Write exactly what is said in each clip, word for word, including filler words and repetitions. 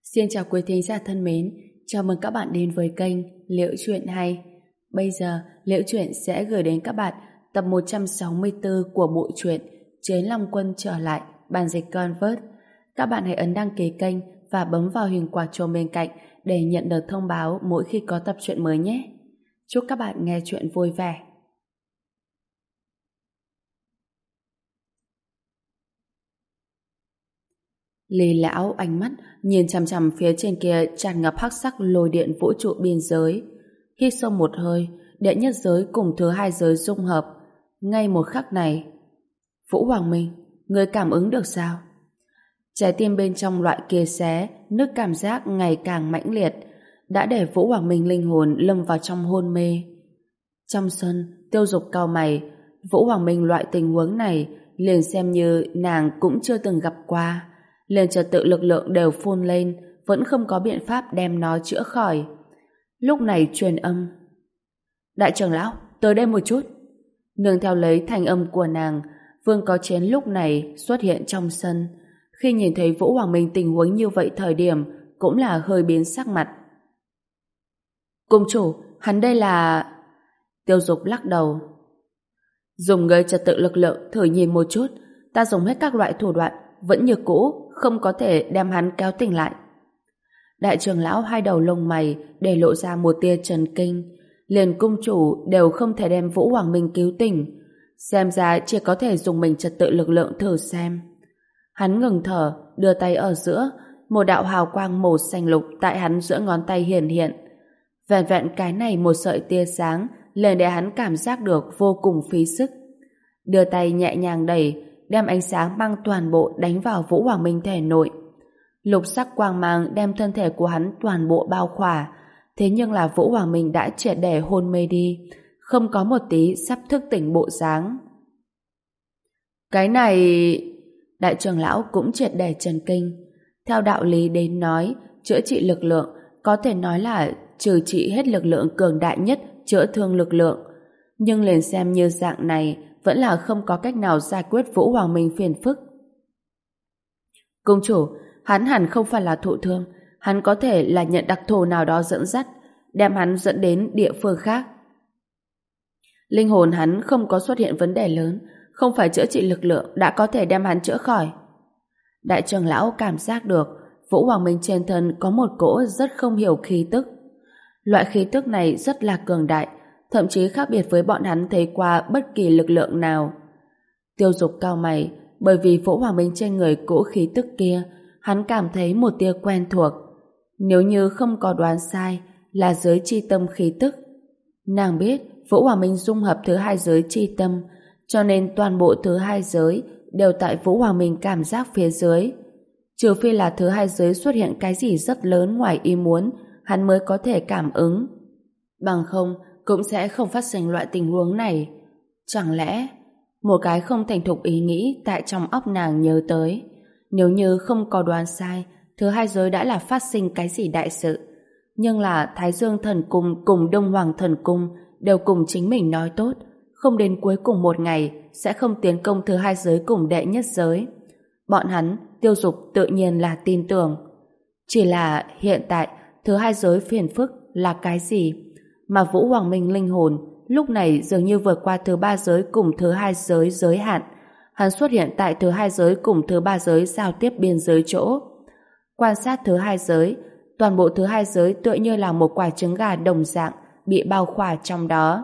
Xin chào quý thính giả thân mến, chào mừng các bạn đến với kênh Liễu Chuyện Hay. Bây giờ, Liễu Chuyện sẽ gửi đến các bạn tập một trăm sáu mươi tư của bộ truyện Chiến Long Quân trở lại, bản dịch Convert. Các bạn hãy ấn đăng ký kênh và bấm vào hình quả chuông bên cạnh để nhận được thông báo mỗi khi có tập truyện mới nhé. Chúc các bạn nghe truyện vui vẻ. Lý lão ánh mắt nhìn chằm chằm phía trên kia tràn ngập hắc sắc lôi điện vũ trụ biên giới. Hít sâu một hơi, đệ nhất giới cùng thứ hai giới dung hợp. Ngay một khắc này, Vũ Hoàng Minh, người cảm ứng được sao? Trái tim bên trong loại kia xé, nức cảm giác ngày càng mãnh liệt, đã để Vũ Hoàng Minh linh hồn lâm vào trong hôn mê. Trong sân, Tiêu Dục cau mày, Vũ Hoàng Minh loại tình huống này liền xem như nàng cũng chưa từng gặp qua. Liền trật tự lực lượng đều phun lên, vẫn không có biện pháp đem nó chữa khỏi. Lúc này truyền âm: Đại trưởng lão, tới đây một chút. Nương theo lấy thanh âm của nàng, Vương Có Chiến lúc này xuất hiện trong sân. Khi nhìn thấy Vũ Hoàng Minh tình huống như vậy thời điểm, cũng là hơi biến sắc mặt. Cung chủ, hắn đây là... Tiêu Dục lắc đầu. Dùng người trật tự lực lượng thử nhìn một chút, ta dùng hết các loại thủ đoạn, vẫn như cũ, không có thể đem hắn kéo tỉnh lại. Đại trưởng lão hai đầu lông mày để lộ ra một tia trần kinh. Liền cung chủ đều không thể đem Vũ Hoàng Minh cứu tỉnh, xem ra chỉ có thể dùng mình trật tự lực lượng thử xem. Hắn ngừng thở, đưa tay ở giữa, một đạo hào quang màu xanh lục tại hắn giữa ngón tay hiển hiện. Vẹn vẹn cái này một sợi tia sáng liền để hắn cảm giác được vô cùng phí sức. Đưa tay nhẹ nhàng đẩy, đem ánh sáng mang toàn bộ đánh vào Vũ Hoàng Minh thể nội. Lục sắc quang mang đem thân thể của hắn toàn bộ bao khỏa, thế nhưng là Vũ Hoàng Minh đã triệt để hôn mê đi, không có một tí sắp thức tỉnh bộ dáng. Cái này... Đại trưởng lão cũng triệt để chấn kinh. Theo đạo lý đến nói, chữa trị lực lượng có thể nói là trừ trị hết lực lượng cường đại nhất chữa thương lực lượng, nhưng liền xem như dạng này vẫn là không có cách nào giải quyết Vũ Hoàng Minh phiền phức. Cung chủ, hắn hẳn không phải là thụ thương, hắn có thể là nhận đặc thù nào đó dẫn dắt, đem hắn dẫn đến địa phương khác. Linh hồn hắn không có xuất hiện vấn đề lớn, không phải chữa trị lực lượng đã có thể đem hắn chữa khỏi. Đại trưởng lão cảm giác được Vũ Hoàng Minh trên thân có một cỗ rất không hiểu khí tức. Loại khí tức này rất là cường đại, thậm chí khác biệt với bọn hắn thấy qua bất kỳ lực lượng nào. Tiêu Dục cau mày, bởi vì Vũ Hoàng Minh trên người cỗ khí tức kia, hắn cảm thấy một tia quen thuộc. Nếu như không có đoán sai, là giới chi tâm khí tức. Nàng biết Vũ Hoàng Minh dung hợp thứ hai giới chi tâm, cho nên toàn bộ thứ hai giới đều tại Vũ Hoàng Minh cảm giác phía dưới. Trừ phi là thứ hai giới xuất hiện cái gì rất lớn ngoài ý muốn, hắn mới có thể cảm ứng. Bằng không, cũng sẽ không phát sinh loại tình huống này. Chẳng lẽ... Một cái không thành thục ý nghĩ tại trong óc nàng nhớ tới. Nếu như không có đoán sai, thứ hai giới đã là phát sinh cái gì đại sự. Nhưng là Thái Dương Thần Cung cùng Đông Hoàng Thần Cung đều cùng chính mình nói tốt, không đến cuối cùng một ngày sẽ không tiến công thứ hai giới cùng đệ nhất giới. Bọn hắn, Tiêu Dục tự nhiên là tin tưởng. Chỉ là hiện tại thứ hai giới phiền phức là cái gì? Mà Vũ Hoàng Minh linh hồn lúc này dường như vượt qua thứ ba giới cùng thứ hai giới giới hạn. Hắn xuất hiện tại thứ hai giới cùng thứ ba giới giao tiếp biên giới chỗ. Quan sát thứ hai giới, toàn bộ thứ hai giới tựa như là một quả trứng gà đồng dạng bị bao khỏa trong đó.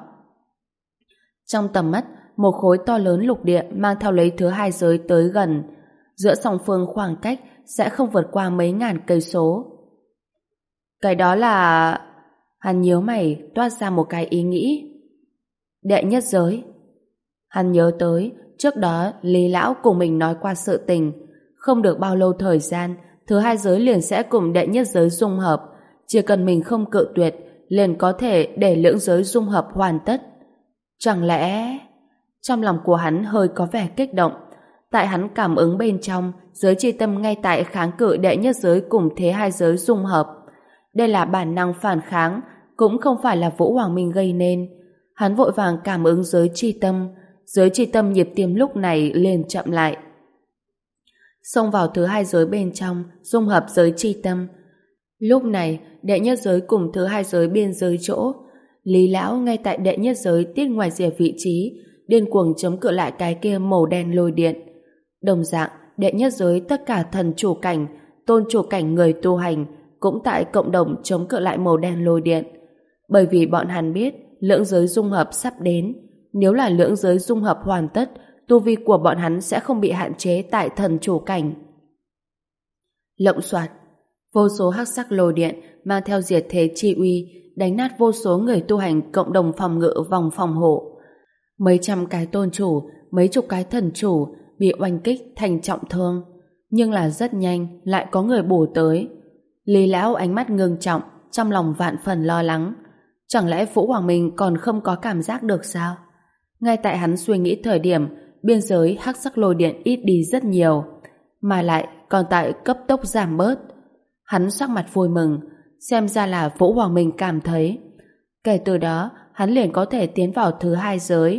Trong tầm mắt, một khối to lớn lục địa mang theo lấy thứ hai giới tới gần. Giữa song phương khoảng cách sẽ không vượt qua mấy ngàn cây số. Cái đó là... Hắn nhíu mày toát ra một cái ý nghĩ. Đệ nhất giới. Hắn nhớ tới trước đó Lý Lão cùng mình nói qua sự tình, không được bao lâu thời gian thứ hai giới liền sẽ cùng đệ nhất giới dung hợp, chỉ cần mình không cự tuyệt liền có thể để lưỡng giới dung hợp hoàn tất. Chẳng lẽ... Trong lòng của hắn hơi có vẻ kích động, tại hắn cảm ứng bên trong giới chi tâm ngay tại kháng cự đệ nhất giới cùng thế hai giới dung hợp. Đây là bản năng phản kháng, cũng không phải là Vũ Hoàng Minh gây nên. Hắn vội vàng cảm ứng giới chi tâm, giới chi tâm nhịp tim lúc này liền chậm lại. Xông vào thứ hai giới bên trong, dung hợp giới chi tâm. Lúc này, đệ nhất giới cùng thứ hai giới biên giới chỗ. Lý Lão ngay tại đệ nhất giới tiết ngoài rìa vị trí, điên cuồng chống cự lại cái kia màu đen lôi điện. Đồng dạng, đệ nhất giới tất cả thần chủ cảnh, tôn chủ cảnh người tu hành cũng tại cộng đồng chống cự lại màu đen lôi điện. Bởi vì bọn hắn biết lưỡng giới dung hợp sắp đến. Nếu là lưỡng giới dung hợp hoàn tất, tu vi của bọn hắn sẽ không bị hạn chế tại thần chủ cảnh. Lộng soạt, vô số hắc sắc lôi điện mang theo diệt thế chi uy, đánh nát vô số người tu hành cộng đồng phòng ngự vòng phòng hộ. Mấy trăm cái tôn chủ, mấy chục cái thần chủ bị oanh kích thành trọng thương, nhưng là rất nhanh lại có người bổ tới. Lý Lão ánh mắt ngưng trọng, trong lòng vạn phần lo lắng. Chẳng lẽ Vũ Hoàng Minh còn không có cảm giác được sao? Ngay tại hắn suy nghĩ thời điểm, biên giới hắc sắc lôi điện ít đi rất nhiều, mà lại còn tại cấp tốc giảm bớt. Hắn sắc mặt vui mừng, xem ra là Vũ Hoàng Minh cảm thấy. Kể từ đó, hắn liền có thể tiến vào thứ hai giới.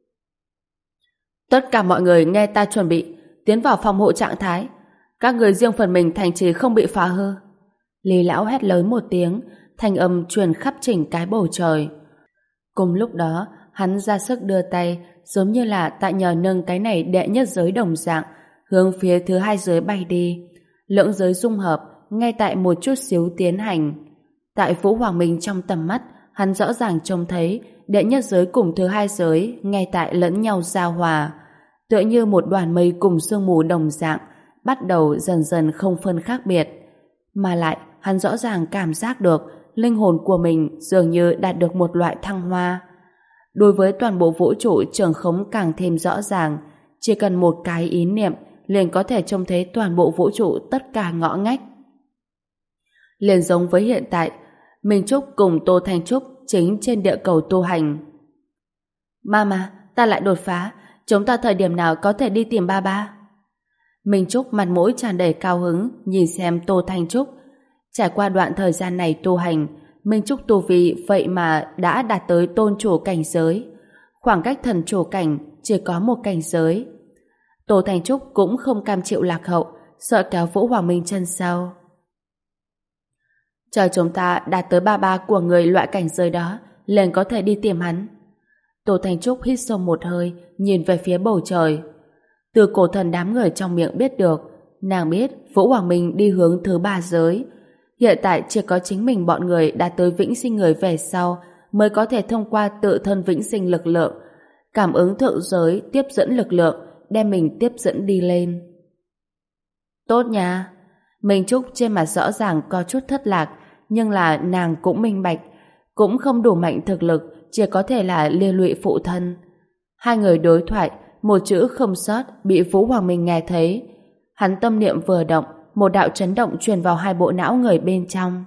Tất cả mọi người nghe ta chuẩn bị, tiến vào phòng hộ trạng thái. Các người riêng phần mình thành trì không bị phá hư. Lý Lão hét lớn một tiếng, thanh âm truyền khắp chỉnh cái bầu trời. Cùng lúc đó, hắn ra sức đưa tay, giống như là tại nhờ nâng cái này đệ nhất giới đồng dạng, hướng phía thứ hai giới bay đi. Lưỡng giới dung hợp, ngay tại một chút xíu tiến hành. Tại Vũ Hoàng Minh trong tầm mắt, hắn rõ ràng trông thấy đệ nhất giới cùng thứ hai giới ngay tại lẫn nhau giao hòa, tựa như một đoàn mây cùng sương mù đồng dạng, bắt đầu dần dần không phân khác biệt. Mà lại, hắn rõ ràng cảm giác được linh hồn của mình dường như đạt được một loại thăng hoa. Đối với toàn bộ vũ trụ trường khống càng thêm rõ ràng, chỉ cần một cái ý niệm liền có thể trông thấy toàn bộ vũ trụ tất cả ngõ ngách. Liền giống với hiện tại, Minh Trúc cùng Tô Thanh Trúc chính trên địa cầu tu hành. Mama, ta lại đột phá, chúng ta thời điểm nào có thể đi tìm ba ba? Minh Trúc mặt mũi tràn đầy cao hứng nhìn xem Tô Thanh Trúc. Trải qua đoạn thời gian này tu hành, Minh Trúc tu vi vậy mà đã đạt tới tôn chủ cảnh giới. Khoảng cách thần chủ cảnh chỉ có một cảnh giới. Tô Thanh Trúc cũng không cam chịu lạc hậu, sợ kéo Vũ Hoàng Minh chân sau. Chờ chúng ta đạt tới ba ba của người loại cảnh giới đó, liền có thể đi tìm hắn. Tô Thanh Trúc hít sâu một hơi, nhìn về phía bầu trời. Từ cổ thần đám người trong miệng biết được, nàng biết Vũ Hoàng Minh đi hướng thứ ba giới. Hiện tại chỉ có chính mình bọn người đạt tới vĩnh sinh người về sau mới có thể thông qua tự thân vĩnh sinh lực lượng, cảm ứng thượng giới tiếp dẫn lực lượng, đem mình tiếp dẫn đi lên. Tốt nha. Minh Trúc trên mặt rõ ràng có chút thất lạc, nhưng là nàng cũng minh bạch, cũng không đủ mạnh thực lực, chỉ có thể là liên lụy phụ thân. Hai người đối thoại, một chữ không sót bị Vũ Hoàng Minh nghe thấy. Hắn tâm niệm vừa động, một đạo chấn động truyền vào hai bộ não người bên trong.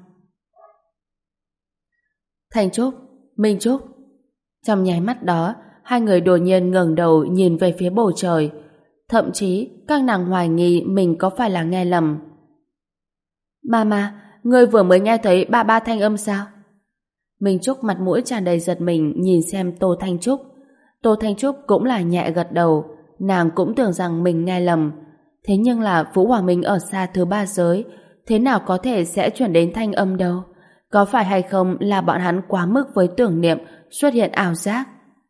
Thanh Trúc, Minh Trúc. Trong nháy mắt đó, hai người đột nhiên ngẩng đầu nhìn về phía bầu trời. Thậm chí, các nàng hoài nghi mình có phải là nghe lầm. Mama, ngươi vừa mới nghe thấy ba ba thanh âm sao? Minh Trúc mặt mũi tràn đầy giật mình nhìn xem Tô Thanh Trúc. Tô Thanh Trúc cũng là nhẹ gật đầu, nàng cũng tưởng rằng mình nghe lầm. Thế nhưng là Vũ Hoàng Minh ở xa thứ ba giới, thế nào có thể sẽ chuyển đến thanh âm đâu? Có phải hay không là bọn hắn quá mức với tưởng niệm, xuất hiện ảo giác?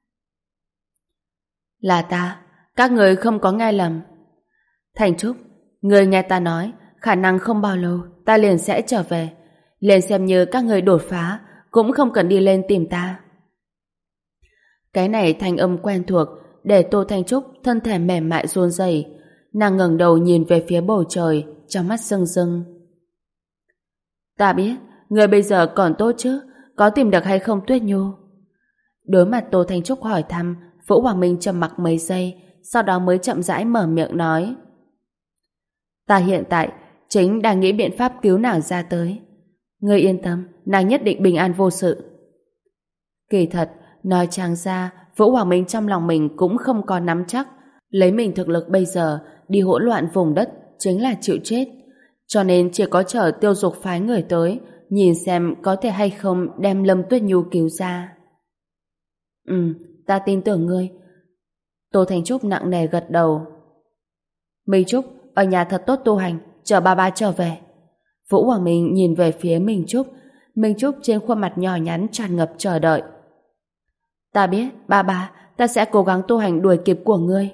Là ta, các người không có nghe lầm. Thanh Trúc, người nghe ta nói, khả năng không bao lâu ta liền sẽ trở về. Liền xem như các người đột phá, cũng không cần đi lên tìm ta. Cái này thanh âm quen thuộc, để Tô Thanh Trúc thân thể mềm mại run rẩy. Nàng ngẩng đầu nhìn về phía bầu trời, trong mắt rưng rưng. Ta biết, người bây giờ còn tốt chứ, có tìm được hay không Tuyết Nhu? Đối mặt Tô Thanh Trúc hỏi thăm, Vũ Hoàng Minh trầm mặc mấy giây, sau đó mới chậm rãi mở miệng nói. Ta hiện tại chính đang nghĩ biện pháp cứu nàng ra tới. Ngươi yên tâm, nàng nhất định bình an vô sự. Kỳ thật, nói trắng ra, Vũ Hoàng Minh trong lòng mình cũng không có nắm chắc. Lấy mình thực lực bây giờ, đi hỗn loạn vùng đất chính là chịu chết. Cho nên chỉ có chờ Tiêu Dục phái người tới, nhìn xem có thể hay không đem Lâm Tuyết Nhu cứu ra. Ừ, ta tin tưởng ngươi. Tô Thanh Trúc nặng nề gật đầu. Minh Trúc, ở nhà thật tốt tu hành, chờ ba ba trở về. Vũ Hoàng Minh nhìn về phía Minh Trúc. Minh Trúc trên khuôn mặt nhỏ nhắn tràn ngập chờ đợi. Ta biết, ba ba, ta sẽ cố gắng tu hành đuổi kịp của ngươi.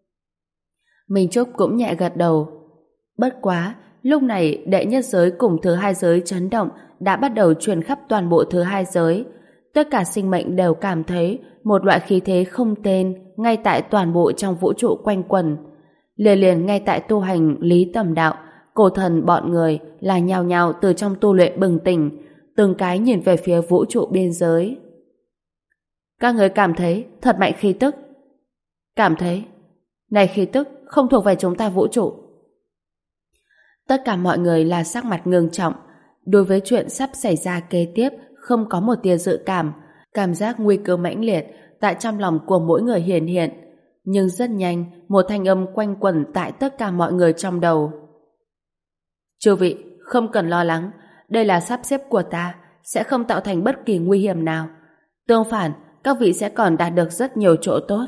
Minh Trúc cũng nhẹ gật đầu. Bất quá, lúc này đệ nhất giới cùng thứ hai giới chấn động đã bắt đầu truyền khắp toàn bộ thứ hai giới. Tất cả sinh mệnh đều cảm thấy một loại khí thế không tên ngay tại toàn bộ trong vũ trụ quanh quẩn. Liền liền ngay tại tu hành lý tầm đạo, cổ thần bọn người là nhào nhào từ trong tu luyện bừng tỉnh, từng cái nhìn về phía vũ trụ biên giới. Các người cảm thấy thật mạnh khí tức. Cảm thấy. Này khí tức không thuộc về chúng ta vũ trụ. Tất cả mọi người là sắc mặt ngưng trọng. Đối với chuyện sắp xảy ra kế tiếp không có một tia dự cảm. Cảm giác nguy cơ mãnh liệt tại trong lòng của mỗi người hiện hiện. Nhưng rất nhanh một thanh âm quanh quẩn tại tất cả mọi người trong đầu. Chư vị, không cần lo lắng. Đây là sắp xếp của ta, sẽ không tạo thành bất kỳ nguy hiểm nào. Tương phản, các vị sẽ còn đạt được rất nhiều chỗ tốt.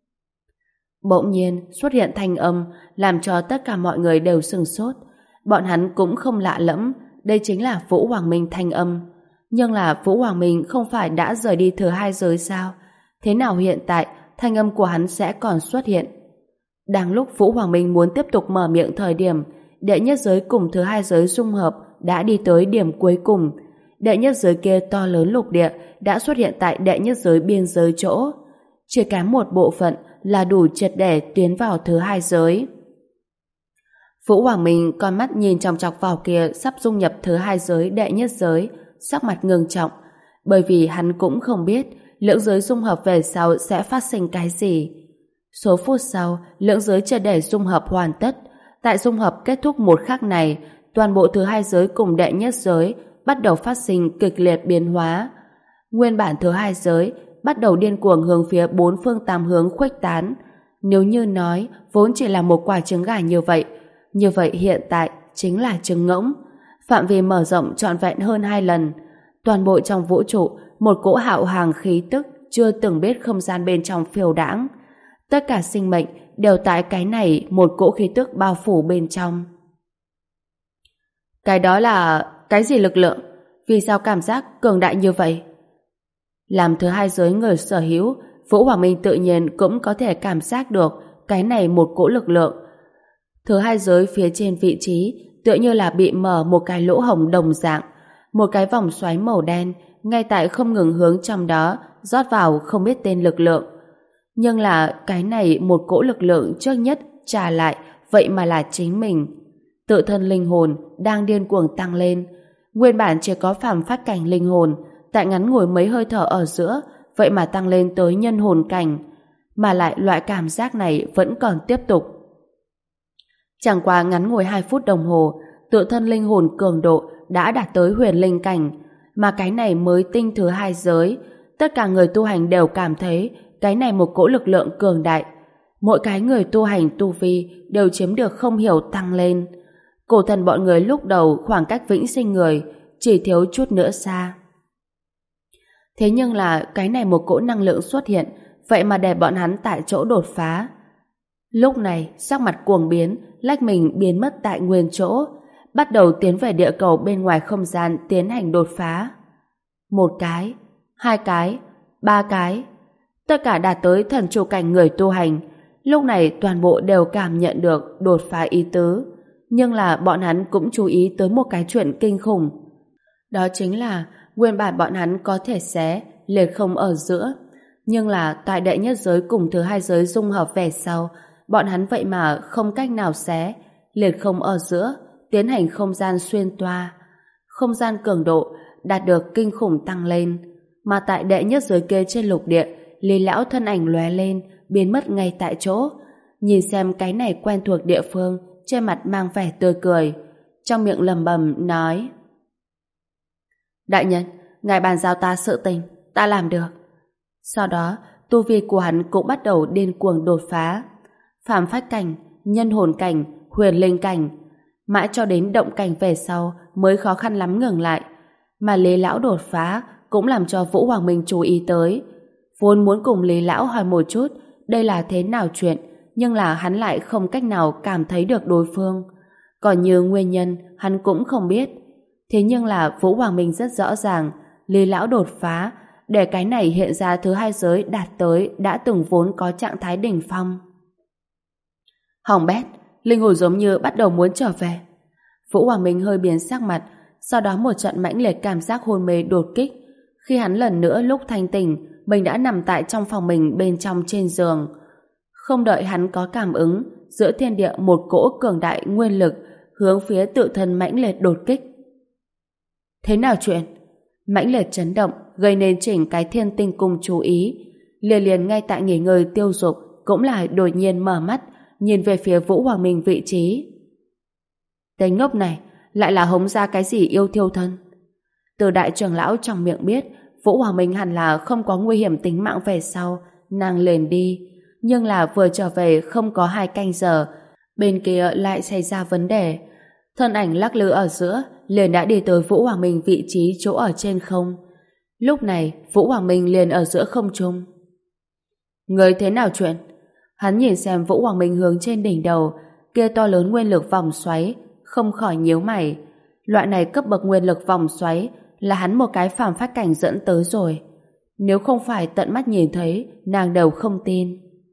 Bỗng nhiên xuất hiện thanh âm làm cho tất cả mọi người đều sửng sốt. Bọn hắn cũng không lạ lẫm, đây chính là Vũ Hoàng Minh thanh âm. Nhưng là Vũ Hoàng Minh không phải đã rời đi thứ hai giới sao? Thế nào hiện tại thanh âm của hắn sẽ còn xuất hiện? Đang lúc Vũ Hoàng Minh muốn tiếp tục mở miệng thời điểm, đệ nhất giới cùng thứ hai giới dung hợp đã đi tới điểm cuối cùng. Đệ nhất giới kia to lớn lục địa đã xuất hiện tại đệ nhất giới biên giới chỗ. Chỉ kém một bộ phận là đủ triệt để tiến vào thứ hai giới. Vũ Hoàng Minh con mắt nhìn chòng chọc vào kia sắp dung nhập thứ hai giới đệ nhất giới, sắc mặt ngưng trọng, bởi vì hắn cũng không biết lưỡng giới dung hợp về sau sẽ phát sinh cái gì. Số phút sau, lưỡng giới triệt để dung hợp hoàn tất. Tại dung hợp kết thúc một khắc này, toàn bộ thứ hai giới cùng đệ nhất giới bắt đầu phát sinh kịch liệt biến hóa. Nguyên bản thứ hai giới bắt đầu điên cuồng hướng phía bốn phương tám hướng khuếch tán. Nếu như nói vốn chỉ là một quả trứng gà như vậy, như vậy hiện tại chính là trứng ngỗng. Phạm vi mở rộng trọn vẹn hơn hai lần. Toàn bộ trong vũ trụ, một cỗ hạo hàng khí tức chưa từng biết không gian bên trong phiêu đãng. Tất cả sinh mệnh đều tại cái này một cỗ khí tức bao phủ bên trong. Cái đó là cái gì lực lượng? Vì sao cảm giác cường đại như vậy? Làm thứ hai giới người sở hữu, Vũ Hoàng Minh tự nhiên cũng có thể cảm giác được cái này một cỗ lực lượng. Thứ hai giới phía trên vị trí tựa như là bị mở một cái lỗ hổng đồng dạng, một cái vòng xoáy màu đen ngay tại không ngừng hướng trong đó rót vào không biết tên lực lượng. Nhưng là cái này một cỗ lực lượng trước nhất trả lại vậy mà là chính mình. Tự thân linh hồn đang điên cuồng tăng lên. Nguyên bản chỉ có phàm phách cảnh linh hồn, tại ngắn ngủi mấy hơi thở ở giữa vậy mà tăng lên tới nhân hồn cảnh, mà lại loại cảm giác này vẫn còn tiếp tục. Chẳng qua ngắn ngủi hai phút đồng hồ, tự thân linh hồn cường độ đã đạt tới huyền linh cảnh, mà cái này mới tinh thứ hai giới. Tất cả người tu hành đều cảm thấy cái này một cỗ lực lượng cường đại. Mỗi cái người tu hành tu vi đều chiếm được không hiểu tăng lên. Cổ thần bọn người lúc đầu khoảng cách vĩnh sinh người chỉ thiếu chút nữa xa. Thế nhưng là cái này một cỗ năng lượng xuất hiện, vậy mà để bọn hắn tại chỗ đột phá. Lúc này sắc mặt cuồng biến, lách mình biến mất tại nguyên chỗ, bắt đầu tiến về địa cầu bên ngoài không gian tiến hành đột phá. Một cái, hai cái, ba cái, tất cả đạt tới thần chủ cảnh người tu hành. Lúc này toàn bộ đều cảm nhận được đột phá ý tứ, nhưng là bọn hắn cũng chú ý tới một cái chuyện kinh khủng. Đó chính là nguyên bản bọn hắn có thể xé liệt không ở giữa, nhưng là tại đệ nhất giới cùng thứ hai giới dung hợp về sau, bọn hắn vậy mà không cách nào xé liệt không ở giữa, tiến hành không gian xuyên toa. Không gian cường độ đạt được kinh khủng tăng lên, mà tại đệ nhất giới kia trên lục địa, Lý lão thân ảnh lóe lên, biến mất ngay tại chỗ. Nhìn xem cái này quen thuộc địa phương, trên mặt mang vẻ tươi cười, trong miệng lẩm bẩm nói: Đại nhân, ngài bàn giao ta sự tình, ta làm được. Sau đó, tu vi của hắn cũng bắt đầu điên cuồng đột phá. Phàm phách cảnh, nhân hồn cảnh, huyền linh cảnh, mãi cho đến động cảnh về sau mới khó khăn lắm ngừng lại. Mà Lý lão đột phá cũng làm cho Vũ Hoàng Minh chú ý tới. Vốn muốn cùng Lý lão hỏi một chút đây là thế nào chuyện, nhưng là hắn lại không cách nào cảm thấy được đối phương. Còn như nguyên nhân, hắn cũng không biết. Thế nhưng là Vũ Hoàng Minh rất rõ ràng, Lý Lão đột phá, để cái này hiện ra thứ hai giới đạt tới đã từng vốn có trạng thái đỉnh phong. Hỏng bét, linh hồn giống như bắt đầu muốn trở về. Vũ Hoàng Minh hơi biến sắc mặt, sau đó một trận mãnh liệt cảm giác hôn mê đột kích. Khi hắn lần nữa lúc thanh tỉnh, mình đã nằm tại trong phòng mình bên trong trên giường. Không đợi hắn có cảm ứng, giữa thiên địa một cỗ cường đại nguyên lực hướng phía tự thân mãnh liệt đột kích. Thế nào chuyện? Mãnh liệt chấn động gây nên chỉnh cái Thiên Tinh Cung chú ý. Liền liền ngay tại nghỉ ngơi Tiêu Dục cũng lại đột nhiên mở mắt, nhìn về phía Vũ Hoàng Minh vị trí. Tên ngốc này lại là hống ra cái gì yêu thiêu thân? Từ đại trưởng lão trong miệng biết Vũ Hoàng Minh hẳn là không có nguy hiểm tính mạng về sau, nàng liền đi. Nhưng là vừa trở về không có hai canh giờ, bên kia lại xảy ra vấn đề. Thân ảnh lắc lư ở giữa, liền đã đi tới Vũ Hoàng Minh vị trí chỗ ở trên không. Lúc này, Vũ Hoàng Minh liền ở giữa không trung. Người thế nào chuyện? Hắn nhìn xem Vũ Hoàng Minh hướng trên đỉnh đầu, kia to lớn nguyên lực vòng xoáy, không khỏi nhíu mày. Loại này cấp bậc nguyên lực vòng xoáy là hắn một cái phàm phách cảnh dẫn tới rồi. Nếu không phải tận mắt nhìn thấy, nàng đều không tin.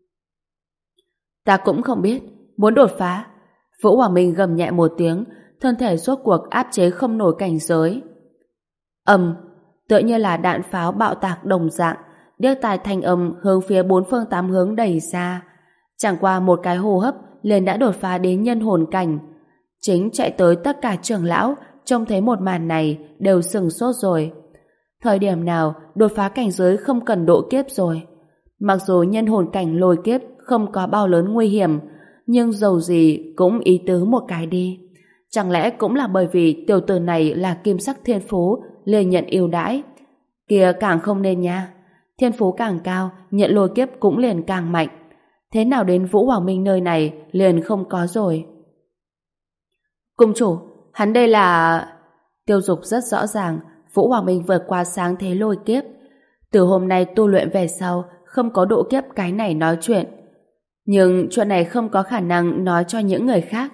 Ta cũng không biết, muốn đột phá. Vũ Hoàng Minh gầm nhẹ một tiếng, thân thể rốt cuộc áp chế không nổi cảnh giới. Ầm, tựa như là đạn pháo bạo tạc đồng dạng, điếc tai thanh âm hướng phía bốn phương tám hướng đẩy ra. Chẳng qua một cái hô hấp liền đã đột phá đến nhân hồn cảnh. Chính chạy tới tất cả trưởng lão trông thấy một màn này đều sừng sốt rồi. Thời điểm nào đột phá cảnh giới không cần độ kiếp rồi? Mặc dù nhân hồn cảnh lôi kiếp không có bao lớn nguy hiểm, nhưng dầu gì cũng ý tứ một cái đi. Chẳng lẽ cũng là bởi vì tiểu tử này là kim sắc thiên phú liền nhận ưu đãi? Kìa càng không nên nha. Thiên phú càng cao, nhận lôi kiếp cũng liền càng mạnh. Thế nào đến Vũ Hoàng Minh nơi này liền không có rồi? Cung chủ, hắn đây là... Tiêu Dục rất rõ ràng Vũ Hoàng Minh vượt qua sáng thế lôi kiếp. Từ hôm nay tu luyện về sau không có độ kiếp cái này nói chuyện. Nhưng chuyện này không có khả năng nói cho những người khác.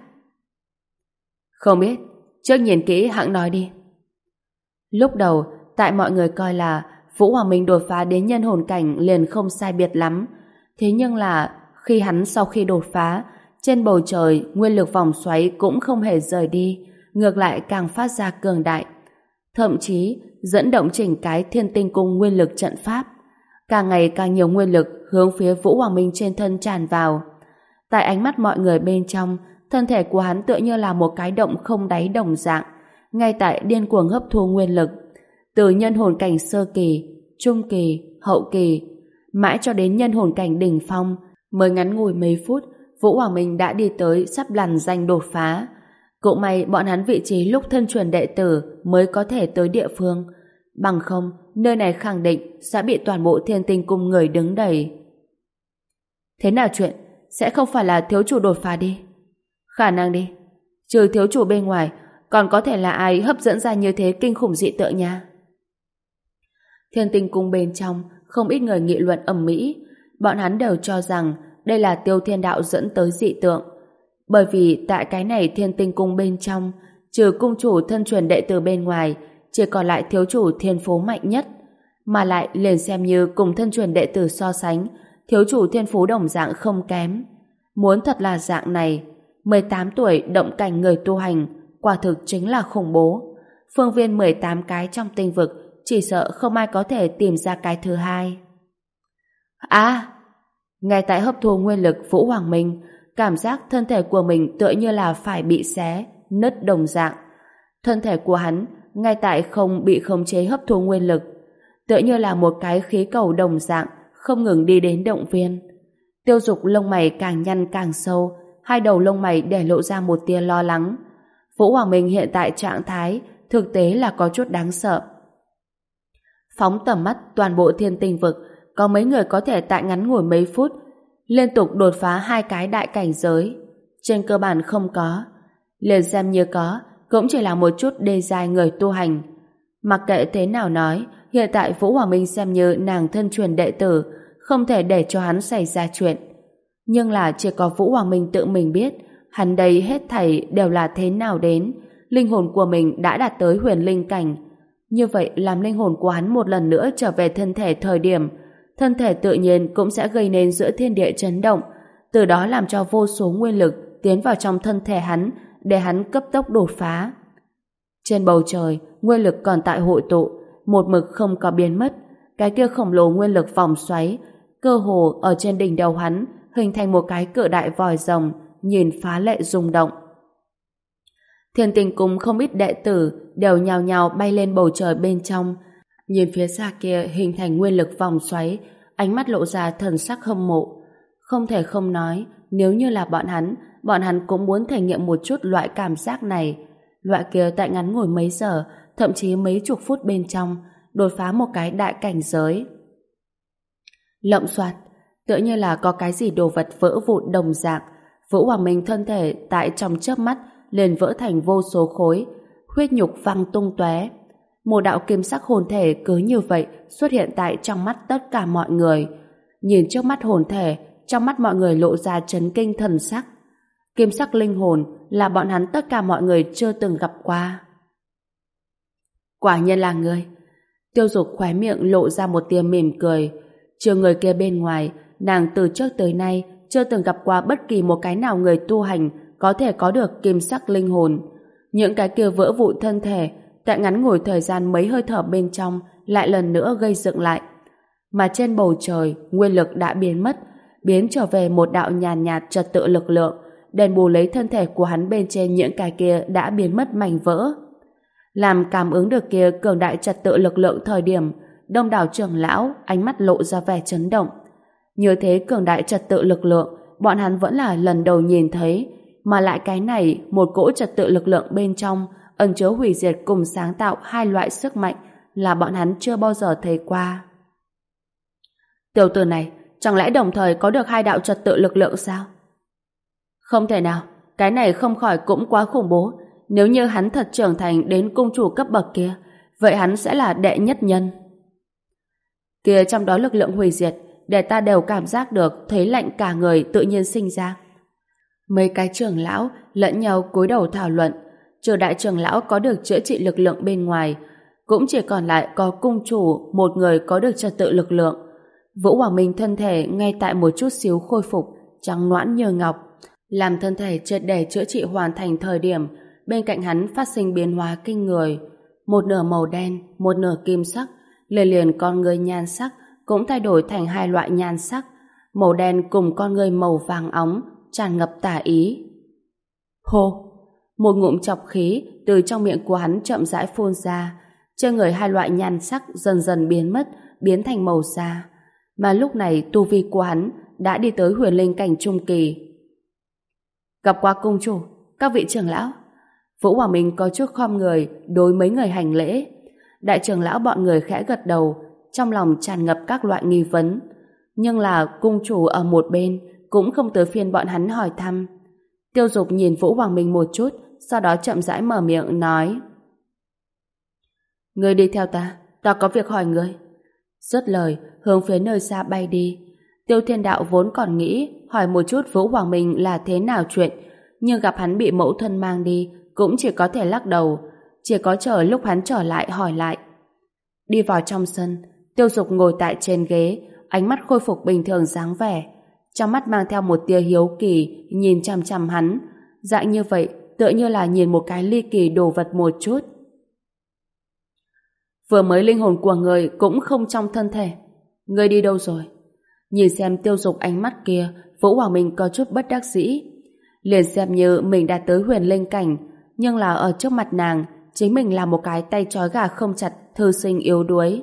Không biết, trước nhìn kỹ hãng nói đi. Lúc đầu, tại mọi người coi là Vũ Hoàng Minh đột phá đến nhân hồn cảnh liền không sai biệt lắm. Thế nhưng là khi hắn sau khi đột phá, trên bầu trời nguyên lực vòng xoáy cũng không hề rời đi, ngược lại càng phát ra cường đại. Thậm chí dẫn động chỉnh cái Thiên Tinh Cung nguyên lực trận pháp. Càng ngày càng nhiều nguyên lực hướng phía Vũ Hoàng Minh trên thân tràn vào. Tại ánh mắt mọi người bên trong, thân thể của hắn tựa như là một cái động không đáy đồng dạng, ngay tại điên cuồng hấp thu nguyên lực. Từ nhân hồn cảnh sơ kỳ, trung kỳ, hậu kỳ, mãi cho đến nhân hồn cảnh đỉnh phong, mới ngắn ngủi mấy phút, Vũ Hoàng Minh đã đi tới sắp lằn danh đột phá. Cũng may bọn hắn vị trí lúc thân truyền đệ tử mới có thể tới địa phương. Bằng không, nơi này khẳng định sẽ bị toàn bộ Thiên Tinh Cung người đứng đầy. Thế nào chuyện? Sẽ không phải là thiếu chủ đột phá đi? Khả năng đi. Trừ thiếu chủ bên ngoài, còn có thể là ai hấp dẫn ra như thế kinh khủng dị tượng nha? Thiên Tinh Cung bên trong, không ít người nghị luận ầm ĩ. Bọn hắn đều cho rằng đây là Tiêu Thiên Đạo dẫn tới dị tượng. Bởi vì tại cái này Thiên Tinh Cung bên trong, trừ cung chủ thân truyền đệ tử bên ngoài, chỉ còn lại thiếu chủ thiên phú mạnh nhất. Mà lại liền xem như cùng thân truyền đệ tử so sánh, thiếu chủ thiên phú đồng dạng không kém. Muốn thật là dạng này, mười tám tuổi động cảnh người tu hành, quả thực chính là khủng bố. Phương viên mười tám cái trong tinh vực, chỉ sợ không ai có thể tìm ra cái thứ hai. À! Ngay tại hấp thu nguyên lực Vũ Hoàng Minh, cảm giác thân thể của mình tựa như là phải bị xé, nứt đồng dạng. Thân thể của hắn ngay tại không bị khống chế hấp thu nguyên lực, tựa như là một cái khí cầu đồng dạng, không ngừng đi đến động viên. Tiêu Dục lông mày càng nhăn càng sâu, hai đầu lông mày để lộ ra một tia lo lắng. Vũ Hoàng Minh hiện tại trạng thái thực tế là có chút đáng sợ. Phóng tầm mắt toàn bộ thiên tinh vực, có mấy người có thể tại ngắn ngủi mấy phút liên tục đột phá hai cái đại cảnh giới? Trên cơ bản không có. Liền xem như có, cũng chỉ là một chút đê giai người tu hành. Mặc kệ thế nào nói, hiện tại Vũ Hoàng Minh xem như nàng thân truyền đệ tử, không thể để cho hắn xảy ra chuyện. Nhưng là chỉ có Vũ Hoàng Minh tự mình biết, hắn đây hết thảy đều là thế nào đến. Linh hồn của mình đã đạt tới huyền linh cảnh. Như vậy làm linh hồn của hắn một lần nữa trở về thân thể thời điểm, thân thể tự nhiên cũng sẽ gây nên giữa thiên địa chấn động, từ đó làm cho vô số nguyên lực tiến vào trong thân thể hắn để hắn cấp tốc đột phá. Trên bầu trời, nguyên lực còn tại hội tụ, một mực không có biến mất. Cái kia khổng lồ nguyên lực vòng xoáy, cơ hồ ở trên đỉnh đầu hắn hình thành một cái cự đại vòi rồng, nhìn phá lệ rung động. Thiên Tinh Cung không ít đệ tử đều nhào nhào bay lên bầu trời bên trong, nhìn phía xa kia hình thành nguyên lực vòng xoáy, ánh mắt lộ ra thần sắc hâm mộ. Không thể không nói, nếu như là bọn hắn, bọn hắn cũng muốn thể nghiệm một chút loại cảm giác này. Loại kia tại ngắn ngủi mấy giờ, thậm chí mấy chục phút bên trong, đột phá một cái đại cảnh giới. Lộng xoạt, tựa như là có cái gì đồ vật vỡ vụn đồng dạng. Vũ Hoàng Minh thân thể tại trong chớp mắt liền vỡ thành vô số khối, huyết nhục văng tung tóe. Một đạo kim sắc hồn thể cứ như vậy xuất hiện tại trong mắt tất cả mọi người. Nhìn trước mắt hồn thể, trong mắt mọi người lộ ra chấn kinh thần sắc. Kim sắc linh hồn là bọn hắn tất cả mọi người chưa từng gặp qua. Quả nhiên là ngươi. Tiêu Dục khóe miệng lộ ra một tia mỉm cười. Trừ người kia bên ngoài, nàng từ trước tới nay chưa từng gặp qua bất kỳ một cái nào người tu hành có thể có được kim sắc linh hồn. Những cái kia vỡ vụn thân thể tại ngắn ngủi thời gian mấy hơi thở bên trong lại lần nữa gây dựng lại. Mà trên bầu trời, nguyên lực đã biến mất, biến trở về một đạo nhàn nhạt, nhạt trật tự lực lượng, đền bù lấy thân thể của hắn bên trên những cái kia đã biến mất mảnh vỡ. Làm cảm ứng được kia cường đại trật tự lực lượng thời điểm, đông đảo trưởng lão ánh mắt lộ ra vẻ chấn động. Như thế cường đại trật tự lực lượng, bọn hắn vẫn là lần đầu nhìn thấy, mà lại cái này một cỗ trật tự lực lượng bên trong ẩn chứa hủy diệt cùng sáng tạo hai loại sức mạnh là bọn hắn chưa bao giờ thấy qua. Tiểu tử này, chẳng lẽ đồng thời có được hai đạo trật tự lực lượng sao? Không thể nào, cái này không khỏi cũng quá khủng bố. Nếu như hắn thật trưởng thành đến cung chủ cấp bậc kia, vậy hắn sẽ là đệ nhất nhân. Kia trong đó lực lượng hủy diệt, để ta đều cảm giác được thấy lạnh cả người tự nhiên sinh ra. Mấy cái trưởng lão lẫn nhau cúi đầu thảo luận, trừ đại trưởng lão có được chữa trị lực lượng bên ngoài, cũng chỉ còn lại có cung chủ một người có được trật tự lực lượng. Vũ Hoàng Minh thân thể ngay tại một chút xíu khôi phục, trắng nõn như ngọc, làm thân thể triệt để chữa trị hoàn thành thời điểm, bên cạnh hắn phát sinh biến hóa kinh người, một nửa màu đen, một nửa kim sắc, liền liền con người nhan sắc cũng thay đổi thành hai loại nhan sắc, màu đen cùng con người màu vàng óng tràn ngập tà ý. Hô! Một ngụm chọc khí từ trong miệng của hắn chậm rãi phun ra, trên người hai loại nhan sắc dần dần biến mất, biến thành màu da. Mà lúc này tu vi của hắn đã đi tới huyền linh cảnh trung kỳ. Gặp qua cung chủ, các vị trưởng lão. Vũ Hoàng Minh có chút khom người đối mấy người hành lễ. Đại trưởng lão bọn người khẽ gật đầu, trong lòng tràn ngập các loại nghi vấn. Nhưng là cung chủ ở một bên cũng không tới phiên bọn hắn hỏi thăm. Tiêu Dục nhìn Vũ Hoàng Minh một chút, sau đó chậm rãi mở miệng nói: Ngươi đi theo ta, ta có việc hỏi ngươi. Dứt lời, hướng phía nơi xa bay đi. Tiêu Thiên Đạo vốn còn nghĩ hỏi một chút Vũ Hoàng Minh là thế nào chuyện, nhưng gặp hắn bị mẫu thân mang đi, cũng chỉ có thể lắc đầu, chỉ có chờ lúc hắn trở lại hỏi lại. Đi vào trong sân, Tiêu Dục ngồi tại trên ghế, ánh mắt khôi phục bình thường dáng vẻ, trong mắt mang theo một tia hiếu kỳ, nhìn chằm chằm hắn, dạng như vậy tựa như là nhìn một cái ly kỳ đồ vật một chút. Vừa mới linh hồn của người cũng không trong thân thể, người đi đâu rồi? Nhìn xem Tiêu Dục ánh mắt kia, Vũ Hoàng Minh có chút bất đắc dĩ. Liền xem như mình đã tới huyền linh cảnh, nhưng là ở trước mặt nàng, chính mình là một cái tay trói gà không chặt, thư sinh yếu đuối.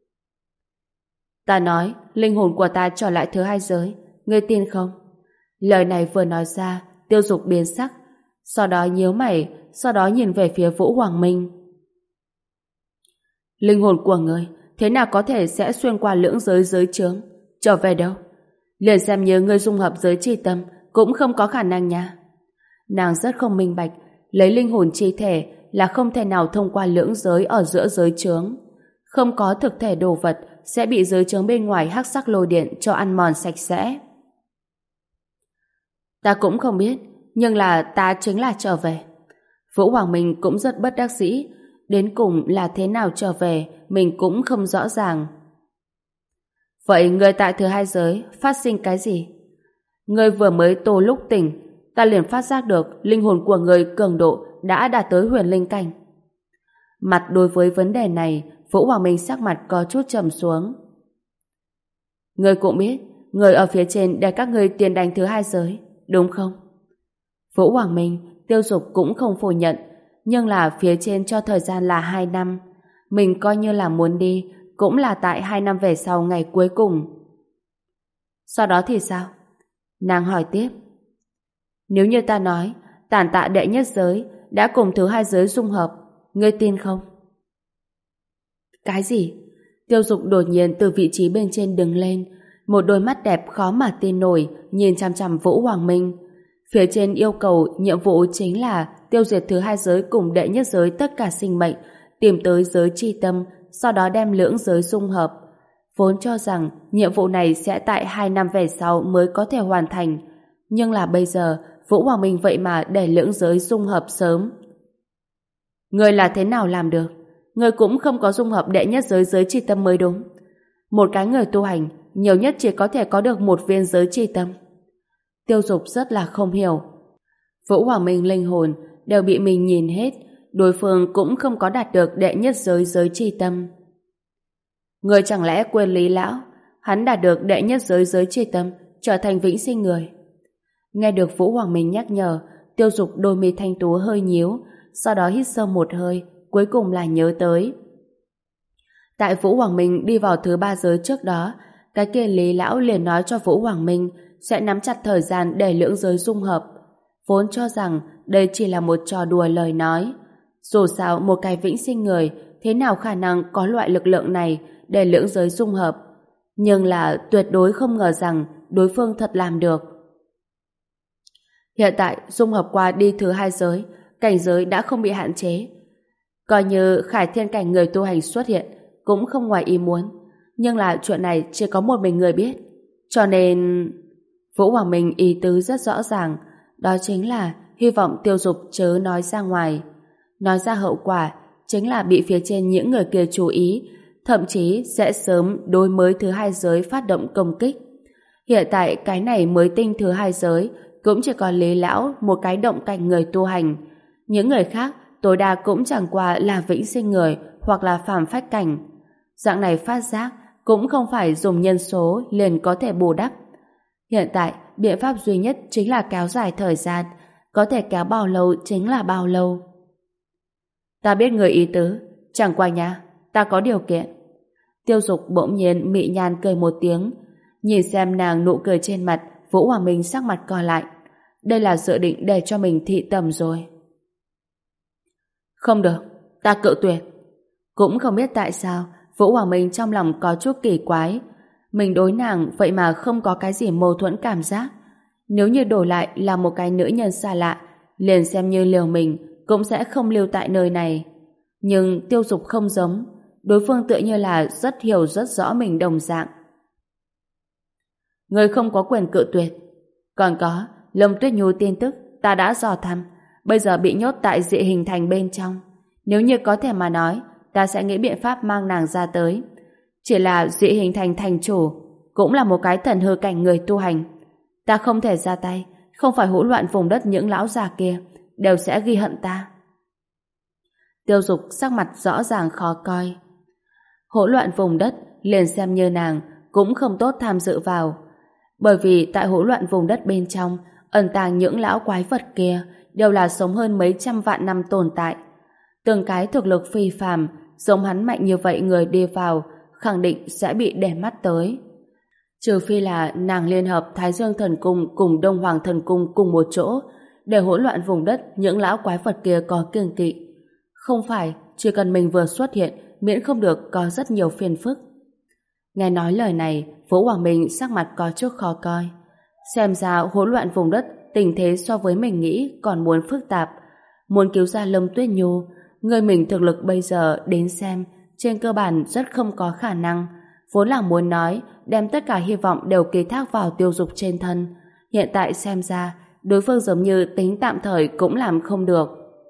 Ta nói, linh hồn của ta trở lại thứ hai giới, ngươi tin không? Lời này vừa nói ra, Tiêu Dục biến sắc, sau đó nhíu mày, sau đó nhìn về phía Vũ Hoàng Minh. Linh hồn của ngươi thế nào có thể sẽ xuyên qua lưỡng giới giới chướng? Trở về đâu? Liền xem như ngươi dung hợp giới chi tâm cũng không có khả năng nha. Nàng rất không minh bạch, lấy linh hồn chi thể là không thể nào thông qua lưỡng giới ở giữa giới chướng. Không có thực thể đồ vật sẽ bị giới chướng bên ngoài hắc sắc lôi điện cho ăn mòn sạch sẽ. Ta cũng không biết, nhưng là ta chính là trở về. Vũ Hoàng Minh cũng rất bất đắc dĩ, đến cùng là thế nào trở về mình cũng không rõ ràng. Vậy người tại thứ hai giới phát sinh cái gì? Người vừa mới tô lúc tỉnh, ta liền phát giác được linh hồn của người cường độ đã đạt tới huyền linh cảnh. Mặt đối với vấn đề này, Vũ Hoàng Minh sắc mặt có chút trầm xuống. Người cũng biết, người ở phía trên để các người tiền đánh thứ hai giới, đúng không? Vũ Hoàng Minh, Tiêu Dục cũng không phủ nhận, nhưng là phía trên cho thời gian là hai năm. Mình coi như là muốn đi, cũng là tại hai năm về sau ngày cuối cùng. Sau đó thì sao? Nàng hỏi tiếp. Nếu như ta nói, tản tạ đệ nhất giới đã cùng thứ hai giới dung hợp, ngươi tin không? Cái gì? Tiêu Dục đột nhiên từ vị trí bên trên đứng lên, một đôi mắt đẹp khó mà tin nổi nhìn chằm chằm Vũ Hoàng Minh. Phía trên yêu cầu nhiệm vụ chính là tiêu diệt thứ hai giới cùng đệ nhất giới tất cả sinh mệnh, tìm tới giới chi tâm, sau đó đem lưỡng giới dung hợp. Vốn cho rằng nhiệm vụ này sẽ tại hai năm về sau mới có thể hoàn thành, nhưng là bây giờ Vũ Hoàng Minh vậy mà để lưỡng giới dung hợp sớm. Người là thế nào làm được? Người cũng không có dung hợp đệ nhất giới giới chi tâm mới đúng. Một cái người tu hành nhiều nhất chỉ có thể có được một viên giới chi tâm. Tiêu Dục rất là không hiểu. Vũ Hoàng Minh linh hồn đều bị mình nhìn hết, đối phương cũng không có đạt được đệ nhất giới giới chi tâm. Người chẳng lẽ quên Lý Lão? Hắn đạt được đệ nhất giới giới chi tâm, trở thành vĩnh sinh người. Nghe được Vũ Hoàng Minh nhắc nhở, Tiêu Dục đôi mi thanh tú hơi nhíu, sau đó hít sâu một hơi, cuối cùng là nhớ tới. Tại Vũ Hoàng Minh đi vào thứ ba giới trước đó, cái kia Lý Lão liền nói cho Vũ Hoàng Minh sẽ nắm chặt thời gian để lưỡng giới dung hợp. Vốn cho rằng đây chỉ là một trò đùa lời nói. Dù sao một cái vĩnh sinh người thế nào khả năng có loại lực lượng này để lưỡng giới dung hợp. Nhưng là tuyệt đối không ngờ rằng đối phương thật làm được. Hiện tại dung hợp qua đi thứ hai giới, cảnh giới đã không bị hạn chế. Coi như khải thiên cảnh người tu hành xuất hiện cũng không ngoài ý muốn. Nhưng là chuyện này chỉ có một mình người biết. Cho nên... Vũ Hoàng Minh ý tứ rất rõ ràng, đó chính là hy vọng Tiêu Dục chớ nói ra ngoài. Nói ra hậu quả chính là bị phía trên những người kia chú ý, thậm chí sẽ sớm đối mới thứ hai giới phát động công kích. Hiện tại cái này mới tinh thứ hai giới cũng chỉ còn Lý Lão một cái động cảnh người tu hành. Những người khác tối đa cũng chẳng qua là vĩnh sinh người hoặc là phàm phách cảnh. Dạng này phát giác cũng không phải dùng nhân số liền có thể bù đắp. Hiện tại, biện pháp duy nhất chính là kéo dài thời gian, có thể kéo bao lâu chính là bao lâu. Ta biết người ý tứ, chẳng qua nha, ta có điều kiện. Tiêu Dục bỗng nhiên mị nhàn cười một tiếng, nhìn xem nàng nụ cười trên mặt, Vũ Hoàng Minh sắc mặt co lại. Đây là dự định để cho mình thị tầm rồi. Không được, ta cự tuyệt. Cũng không biết tại sao, Vũ Hoàng Minh trong lòng có chút kỳ quái. Mình đối nàng vậy mà không có cái gì mâu thuẫn cảm giác. Nếu như đổi lại là một cái nữ nhân xa lạ, liền xem như liều mình cũng sẽ không lưu tại nơi này. Nhưng Tiêu Dục không giống, đối phương tựa như là rất hiểu rất rõ mình đồng dạng. Người không có quyền cự tuyệt. Còn có, Lâm Tuyết Nhu tin tức ta đã dò thăm, bây giờ bị nhốt tại dị hình thành bên trong. Nếu như có thể mà nói, ta sẽ nghĩ biện pháp mang nàng ra tới. Chỉ là dị hình thành thành chủ cũng là một cái thần hư cảnh người tu hành. Ta không thể ra tay, không phải hỗn loạn vùng đất những lão già kia đều sẽ ghi hận ta. Tiêu Dục sắc mặt rõ ràng khó coi. Hỗn loạn vùng đất liền xem như nàng cũng không tốt tham dự vào, bởi vì tại hỗn loạn vùng đất bên trong ẩn tàng những lão quái vật kia đều là sống hơn mấy trăm vạn năm tồn tại. Từng cái thực lực phi phàm, giống hắn mạnh như vậy người đi vào khẳng định sẽ bị để mắt tới. Trừ phi là nàng liên hợp Thái Dương Thần Cung cùng Đông Hoàng Thần Cung cùng một chỗ để hỗn loạn vùng đất những lão quái vật kia có kiêng kỵ. Không phải chỉ cần mình vừa xuất hiện miễn không được có rất nhiều phiền phức. Nghe nói lời này, Vũ Hoàng Minh sắc mặt có chút khó coi. Xem ra hỗn loạn vùng đất tình thế so với mình nghĩ còn muốn phức tạp. Muốn cứu ra Lâm Tuyết Nhu, người mình thực lực bây giờ đến xem trên cơ bản rất không có khả năng. Vốn là muốn nói đem tất cả hy vọng đều ký thác vào Tiêu Dục trên thân. Hiện tại xem ra đối phương giống như tính tạm thời cũng làm không được.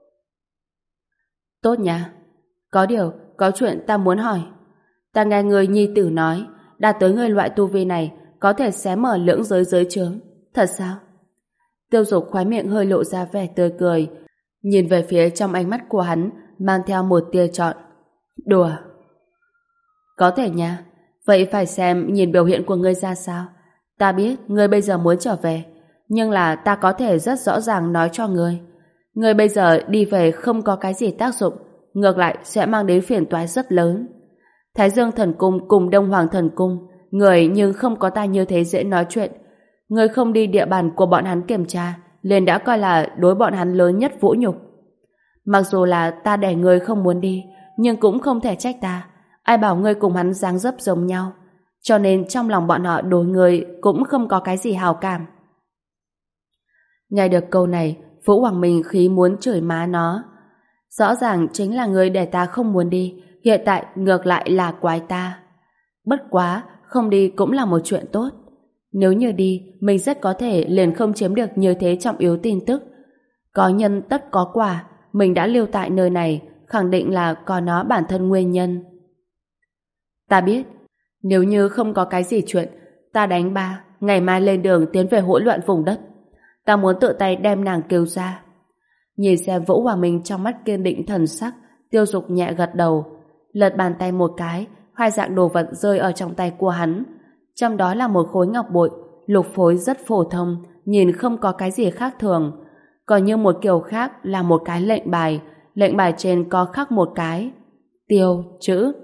Tốt nha. Có điều, có chuyện ta muốn hỏi. Ta nghe người nhi tử nói, đạt tới người loại tu vi này, có thể xé mở lưỡng giới giới chướng. Thật sao? Tiêu Dục khóe miệng hơi lộ ra vẻ tươi cười, nhìn về phía trong ánh mắt của hắn, mang theo một tia trọn. Đùa. Có thể nha. Vậy phải xem nhìn biểu hiện của ngươi ra sao. Ta biết ngươi bây giờ muốn trở về, nhưng là ta có thể rất rõ ràng nói cho ngươi. Ngươi bây giờ đi về không có cái gì tác dụng, ngược lại sẽ mang đến phiền toái rất lớn. Thái Dương Thần Cung cùng Đông Hoàng Thần Cung, người nhưng không có ta như thế dễ nói chuyện. Ngươi không đi địa bàn của bọn hắn kiểm tra, liền đã coi là đối bọn hắn lớn nhất vũ nhục. Mặc dù là ta để ngươi không muốn đi, nhưng cũng không thể trách ta. Ai bảo ngươi cùng hắn dáng dấp giống nhau, cho nên trong lòng bọn họ đối ngươi cũng không có cái gì hào cảm. Nghe được câu này, Vũ Hoàng Minh khí muốn chửi má nó. Rõ ràng chính là ngươi để ta không muốn đi, hiện tại ngược lại là quái ta. Bất quá, không đi cũng là một chuyện tốt. Nếu như đi, mình rất có thể liền không chiếm được như thế trọng yếu tin tức. Có nhân tất có quả, mình đã lưu tại nơi này, khẳng định là có nó bản thân nguyên nhân. Ta biết, nếu như không có cái gì chuyện, ta đánh ba, ngày mai lên đường tiến về hỗn loạn vùng đất. Ta muốn tự tay đem nàng cứu ra. Nhìn xem Vũ Hòa Minh trong mắt kiên định thần sắc, Tiêu Dục nhẹ gật đầu, lật bàn tay một cái, hai dạng đồ vật rơi ở trong tay của hắn. Trong đó là một khối ngọc bội, lục phối rất phổ thông, nhìn không có cái gì khác thường. Còn như một kiểu khác là một cái lệnh bài, lệnh bài trên có khắc một cái tiêu chữ.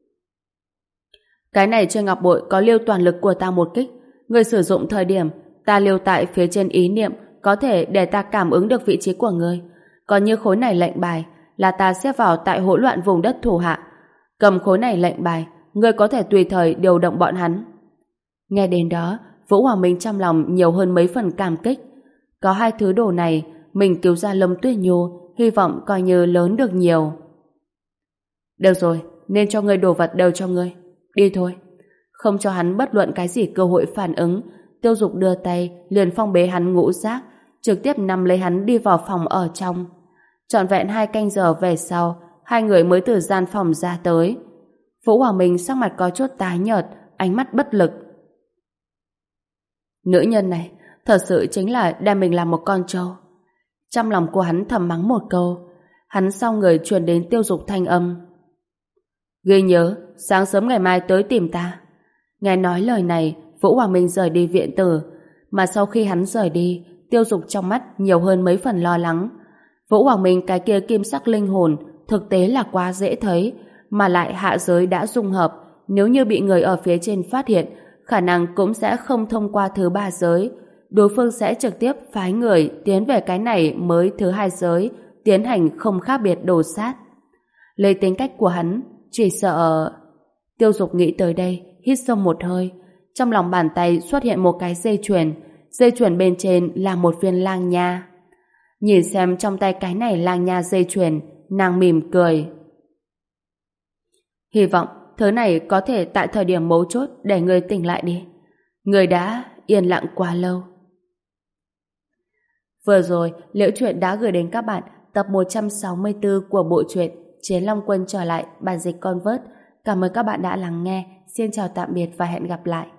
Cái này trên ngọc bội có lưu toàn lực của ta một kích. Người sử dụng thời điểm, ta lưu tại phía trên ý niệm có thể để ta cảm ứng được vị trí của ngươi. Còn như khối này lệnh bài là ta xếp vào tại hỗn loạn vùng đất thủ hạ. Cầm khối này lệnh bài, ngươi có thể tùy thời điều động bọn hắn. Nghe đến đó, Vũ Hoàng Minh trong lòng nhiều hơn mấy phần cảm kích. Có hai thứ đồ này, mình cứu ra Lâm Tuyết Nhu, hy vọng coi như lớn được nhiều. Được rồi, nên cho ngươi đồ vật đều cho ngươi. Đi thôi. Không cho hắn bất luận cái gì cơ hội phản ứng, Tiêu Dục đưa tay liền phong bế hắn ngũ giác, trực tiếp nắm lấy hắn đi vào phòng ở trong. Trọn vẹn hai canh giờ về sau, hai người mới từ gian phòng ra tới. Vũ Hoàng Minh sắc mặt có chút tái nhợt, ánh mắt bất lực. Nữ nhân này thật sự chính là đem mình làm một con trâu. Trong lòng của hắn thầm mắng một câu. Hắn sau người truyền đến Tiêu Dục thanh âm. Ghi nhớ, sáng sớm ngày mai tới tìm ta. Nghe nói lời này, Vũ Hoàng Minh rời đi viện tử. Mà sau khi hắn rời đi, Tiêu Dục trong mắt nhiều hơn mấy phần lo lắng. Vũ Hoàng Minh cái kia kim sắc linh hồn thực tế là quá dễ thấy, mà lại hạ giới đã dung hợp. Nếu như bị người ở phía trên phát hiện, khả năng cũng sẽ không thông qua thứ ba giới. Đối phương sẽ trực tiếp phái người tiến về cái này mới thứ hai giới, tiến hành không khác biệt đồ sát. Lấy tính cách của hắn, chỉ sợ... Tiêu Dục nghĩ tới đây, hít sâu một hơi. Trong lòng bàn tay xuất hiện một cái dây chuyền, dây chuyền bên trên là một viên lang nha. Nhìn xem trong tay cái này lang nha dây chuyền, nàng mỉm cười. Hy vọng thứ này có thể tại thời điểm mấu chốt để người tỉnh lại đi. Người đã yên lặng quá lâu. Vừa rồi, Liễu Chuyện đã gửi đến các bạn tập một trăm sáu mươi tư của bộ truyện Chiến Long Quân trở lại, bản dịch Convert. Cảm ơn các bạn đã lắng nghe. Xin chào tạm biệt và hẹn gặp lại.